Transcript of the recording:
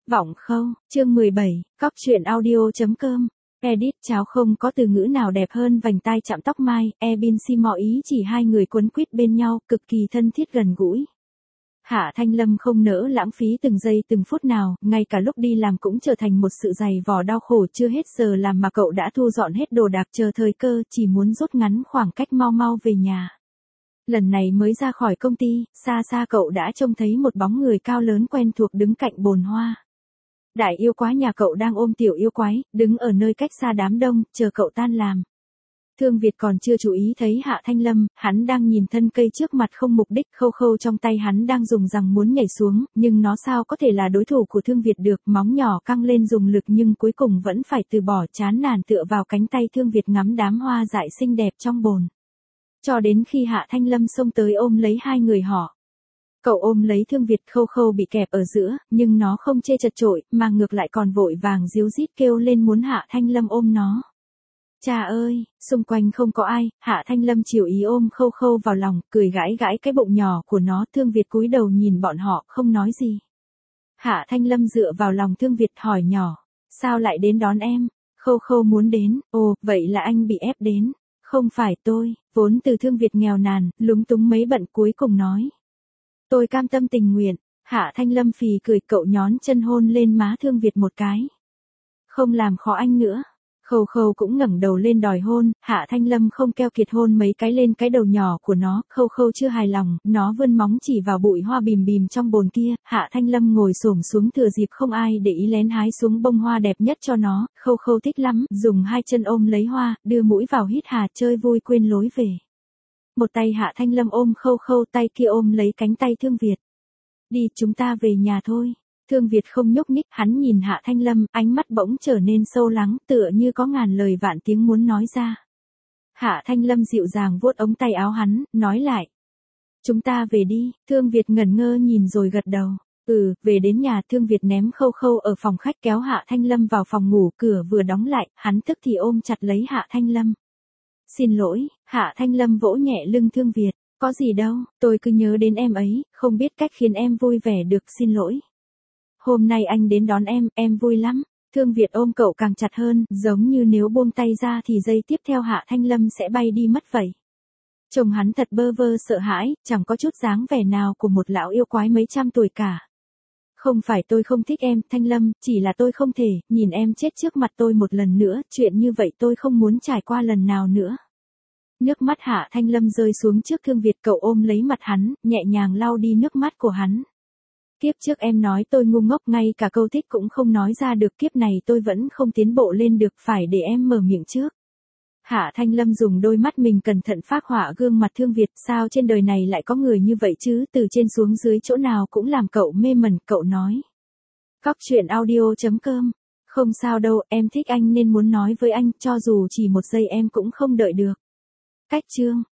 Vọng Khâu, chương 17, cóc truyện audio.com. Edit cháo không có từ ngữ nào đẹp hơn vành tai chạm tóc mai, Ebin Simo ý chỉ hai người quấn quýt bên nhau, cực kỳ thân thiết gần gũi. Hạ Thanh Lâm không nỡ lãng phí từng giây từng phút nào, ngay cả lúc đi làm cũng trở thành một sự dày vò đau khổ, chưa hết giờ làm mà cậu đã thu dọn hết đồ đạc chờ thời cơ, chỉ muốn rút ngắn khoảng cách mau mau về nhà. Lần này mới ra khỏi công ty, xa xa cậu đã trông thấy một bóng người cao lớn quen thuộc đứng cạnh bồn hoa. Đại yêu quái nhà cậu đang ôm tiểu yêu quái, đứng ở nơi cách xa đám đông, chờ cậu tan làm. Thương Việt còn chưa chú ý thấy Hạ Thanh Lâm, hắn đang nhìn thân cây trước mặt không mục đích, khâu khâu trong tay hắn đang dùng rằng muốn nhảy xuống, nhưng nó sao có thể là đối thủ của Thương Việt được, móng nhỏ căng lên dùng lực nhưng cuối cùng vẫn phải từ bỏ, chán nản tựa vào cánh tay Thương Việt ngắm đám hoa dại xinh đẹp trong bồn. Cho đến khi Hạ Thanh Lâm xông tới ôm lấy hai người họ. Cậu ôm lấy Thương Việt, khâu khâu bị kẹp ở giữa, nhưng nó không chê chật chội, mà ngược lại còn vội vàng díu dít kêu lên muốn Hạ Thanh Lâm ôm nó. Cha ơi, xung quanh không có ai, Hạ Thanh Lâm chiều ý ôm khâu khâu vào lòng, cười gãi gãi cái bụng nhỏ của nó. Thương Việt cúi đầu nhìn bọn họ, không nói gì. Hạ Thanh Lâm dựa vào lòng Thương Việt hỏi nhỏ, sao lại đến đón em? Khâu khâu muốn đến, ồ, vậy là anh bị ép đến. Không phải tôi, vốn từ Thương Việt nghèo nàn, lúng túng mấy bận cuối cùng nói. Tôi cam tâm tình nguyện. Hạ Thanh Lâm phì cười, cậu nhón chân hôn lên má Thương Việt một cái. Không làm khó anh nữa. Khâu khâu cũng ngẩng đầu lên đòi hôn, Hạ Thanh Lâm không keo kiệt hôn mấy cái lên cái đầu nhỏ của nó, khâu khâu chưa hài lòng, nó vươn móng chỉ vào bụi hoa bìm bìm trong bồn kia, Hạ Thanh Lâm ngồi xổm xuống thừa dịp không ai để ý lén hái xuống bông hoa đẹp nhất cho nó, khâu khâu thích lắm, dùng hai chân ôm lấy hoa, đưa mũi vào hít hà chơi vui quên lối về. Một tay Hạ Thanh Lâm ôm khâu khâu, tay kia ôm lấy cánh tay Thương Việt. Đi, chúng ta về nhà thôi. Thương Việt không nhúc nhích, hắn nhìn Hạ Thanh Lâm, ánh mắt bỗng trở nên sâu lắng, tựa như có ngàn lời vạn tiếng muốn nói ra. Hạ Thanh Lâm dịu dàng vuốt ống tay áo hắn, nói lại. Chúng ta về đi. Thương Việt ngẩn ngơ nhìn rồi gật đầu. Về đến nhà. Thương Việt ném khâu khâu ở phòng khách, kéo Hạ Thanh Lâm vào phòng ngủ, cửa vừa đóng lại, hắn tức thì ôm chặt lấy Hạ Thanh Lâm. Xin lỗi. Hạ Thanh Lâm vỗ nhẹ lưng Thương Việt. Có gì đâu, tôi cứ nhớ đến em ấy, không biết cách khiến em vui vẻ được, xin lỗi. Hôm nay anh đến đón em vui lắm. Thương Việt ôm cậu càng chặt hơn, giống như nếu buông tay ra thì giây tiếp theo Hạ Thanh Lâm sẽ bay đi mất vậy. Trông hắn thật bơ vơ sợ hãi, chẳng có chút dáng vẻ nào của một lão yêu quái mấy trăm tuổi cả. Không phải tôi không thích em, Thanh Lâm, chỉ là tôi không thể, nhìn em chết trước mặt tôi một lần nữa, chuyện như vậy tôi không muốn trải qua lần nào nữa. Nước mắt Hạ Thanh Lâm rơi xuống trước Thương Việt, cậu ôm lấy mặt hắn, nhẹ nhàng lau đi nước mắt của hắn. Kiếp trước em nói tôi ngu ngốc, ngay cả câu thích cũng không nói ra được, kiếp này tôi vẫn không tiến bộ lên được, phải để em mở miệng trước. Hạ Thanh Lâm dùng đôi mắt mình cẩn thận phác họa gương mặt Thương Việt, sao trên đời này lại có người như vậy chứ, từ trên xuống dưới chỗ nào cũng làm cậu mê mẩn, cậu nói. Cóc truyện audio.com. Không sao đâu, em thích anh nên muốn nói với anh, cho dù chỉ một giây em cũng không đợi được. Cách chương.